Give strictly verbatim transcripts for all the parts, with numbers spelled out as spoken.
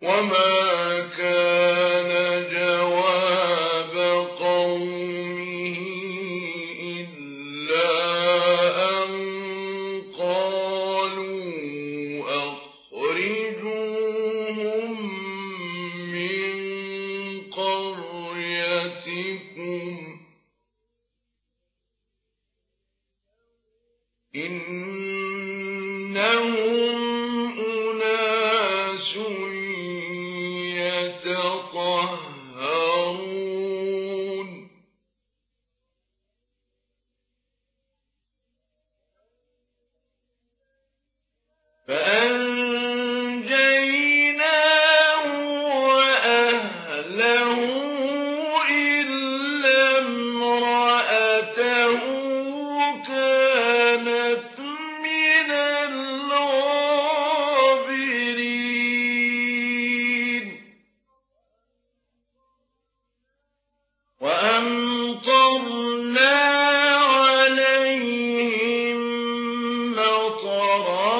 وما كان جواب قومه إلا أن قالوا أخرجوهم من قريتكم إنهم أناس يتطهرون فأنجيناه وأهله إلا امرأته كانت من الغابرين وأمطرنا عليهم مطرا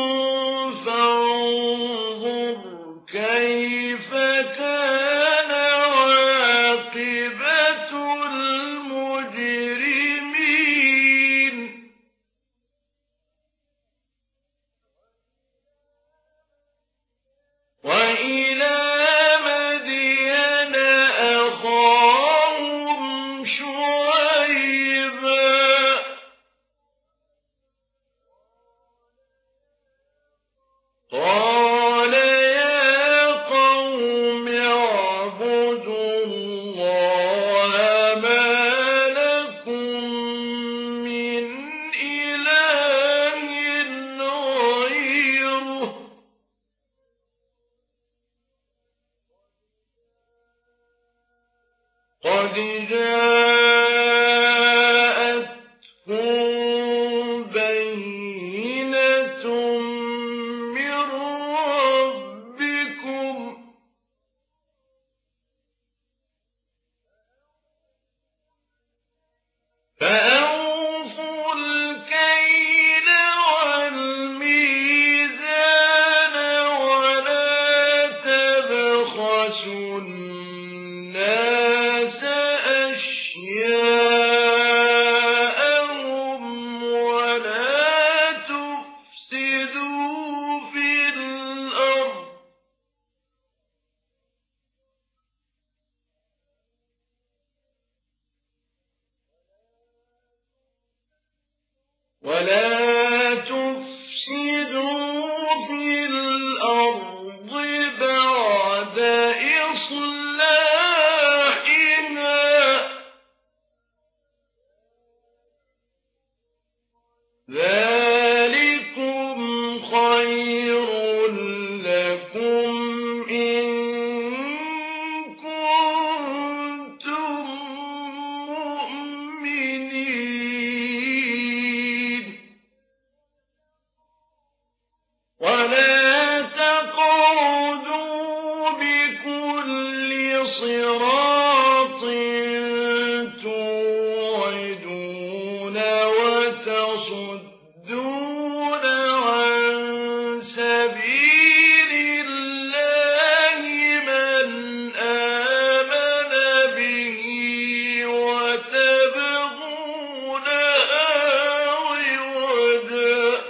فانظر كيف كان عاقبة المجرمين وإلى مدين أخاهم شعيبا قال يا قوم اعبدوا الله ما لكم من إله غيره قد جاءتكم بينة من ربكم فأوفوا الكيل والميزان ولا تبخسوا الناس أشياءهم ولا تفسدوا في الأرض ولا تفسدوا في الأرض بعد إصلاحها ذلكم خير لكم إن كنتم مؤمنين ولا تقعدوا بكل صراط توعدون وتصدون عن سبيل الله من آمن به وتبغونها عوجا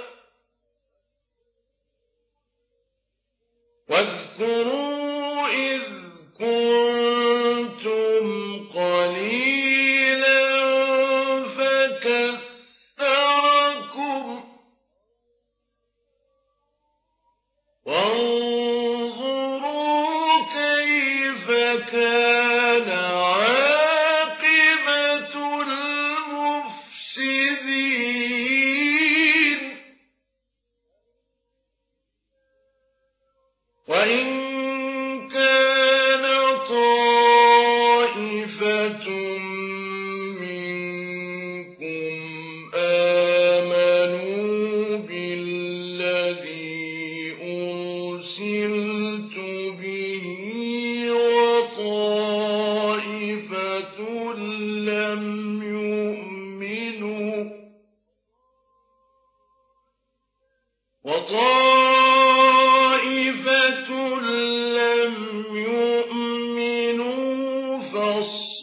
واذكروا إذ كنتم قليلا فكثركم وانظروا كيف كان عاقبة المفسدين وإن كان طائفة منكم آمنوا بالذي أرسلت به وطائفة لم يؤمنوا وطائفة فاصبروا